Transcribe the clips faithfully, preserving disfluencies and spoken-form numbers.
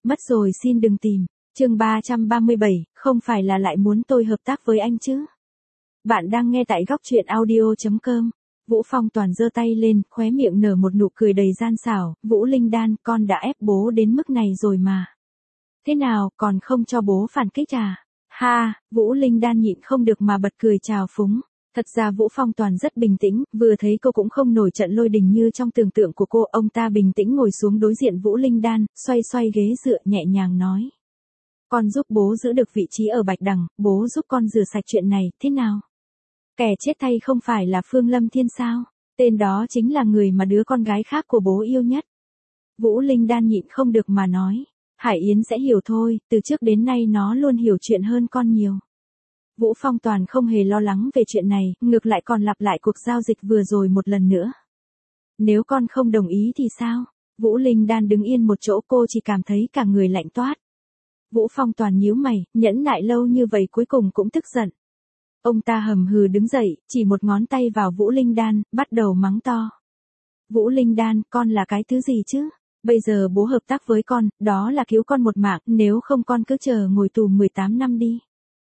Mất rồi xin đừng tìm. Chương ba trăm ba mươi bảy, không phải là lại muốn tôi hợp tác với anh chứ? Bạn đang nghe tại góc truyện audio chấm com. Vũ Phong Toàn giơ tay lên, khóe miệng nở một nụ cười đầy gian xảo, Vũ Linh Đan, con đã ép bố đến mức này rồi mà. Thế nào, còn không cho bố phản kích à? Ha, Vũ Linh Đan nhịn không được mà bật cười trào phúng. Thật ra Vũ Phong Toàn rất bình tĩnh, vừa thấy cô cũng không nổi trận lôi đình như trong tưởng tượng của cô, ông ta bình tĩnh ngồi xuống đối diện Vũ Linh Đan, xoay xoay ghế dựa nhẹ nhàng nói. Con giúp bố giữ được vị trí ở Bạch Đằng, bố giúp con rửa sạch chuyện này, thế nào? Kẻ chết thay không phải là Phương Lâm Thiên sao? Tên đó chính là người mà đứa con gái khác của bố yêu nhất. Vũ Linh Đan nhịn không được mà nói. Hải Yến sẽ hiểu thôi, từ trước đến nay nó luôn hiểu chuyện hơn con nhiều. Vũ Phong Toàn không hề lo lắng về chuyện này, ngược lại còn lặp lại cuộc giao dịch vừa rồi một lần nữa. Nếu con không đồng ý thì sao? Vũ Linh Đan đứng yên một chỗ, cô chỉ cảm thấy cả người lạnh toát. Vũ Phong Toàn nhíu mày, nhẫn nại lâu như vậy cuối cùng cũng tức giận. Ông ta hầm hừ đứng dậy, chỉ một ngón tay vào Vũ Linh Đan, bắt đầu mắng to. Vũ Linh Đan, con là cái thứ gì chứ? Bây giờ bố hợp tác với con, đó là cứu con một mạng, nếu không con cứ chờ ngồi tù mười tám năm đi.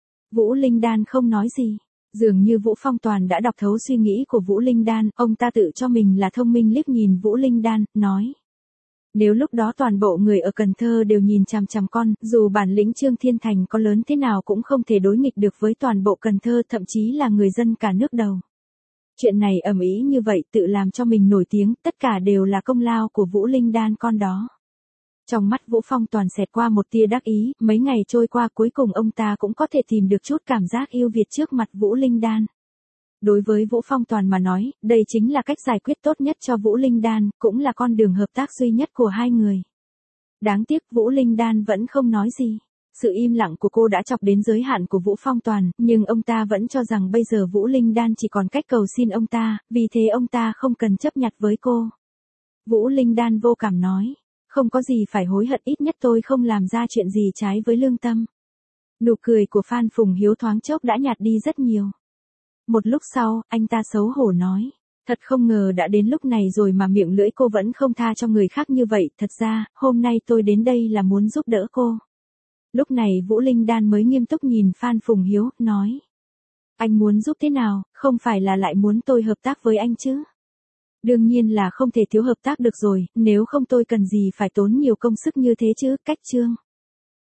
Vũ Linh Đan không nói gì. Dường như Vũ Phong Toàn đã đọc thấu suy nghĩ của Vũ Linh Đan, ông ta tự cho mình là thông minh liếc nhìn Vũ Linh Đan, nói. Nếu lúc đó toàn bộ người ở Cần Thơ đều nhìn chằm chằm con, dù bản lĩnh Trương Thiên Thành có lớn thế nào cũng không thể đối nghịch được với toàn bộ Cần Thơ, thậm chí là người dân cả nước đầu. Chuyện này ầm ĩ như vậy tự làm cho mình nổi tiếng, tất cả đều là công lao của Vũ Linh Đan con đó. Trong mắt Vũ Phong Toàn xẹt qua một tia đắc ý, mấy ngày trôi qua cuối cùng ông ta cũng có thể tìm được chút cảm giác yêu Việt trước mặt Vũ Linh Đan. Đối với Vũ Phong Toàn mà nói, đây chính là cách giải quyết tốt nhất cho Vũ Linh Đan, cũng là con đường hợp tác duy nhất của hai người. Đáng tiếc Vũ Linh Đan vẫn không nói gì. Sự im lặng của cô đã chọc đến giới hạn của Vũ Phong Toàn, nhưng ông ta vẫn cho rằng bây giờ Vũ Linh Đan chỉ còn cách cầu xin ông ta, vì thế ông ta không cần chấp nhặt với cô. Vũ Linh Đan vô cảm nói, không có gì phải hối hận, ít nhất tôi không làm ra chuyện gì trái với lương tâm. Nụ cười của Phan Phùng Hiếu thoáng chốc đã nhạt đi rất nhiều. Một lúc sau, anh ta xấu hổ nói, thật không ngờ đã đến lúc này rồi mà miệng lưỡi cô vẫn không tha cho người khác như vậy, thật ra, hôm nay tôi đến đây là muốn giúp đỡ cô. Lúc này Vũ Linh Đan mới nghiêm túc nhìn Phan Phùng Hiếu, nói. Anh muốn giúp thế nào, không phải là lại muốn tôi hợp tác với anh chứ? Đương nhiên là không thể thiếu hợp tác được rồi, nếu không tôi cần gì phải tốn nhiều công sức như thế chứ, cách Trương.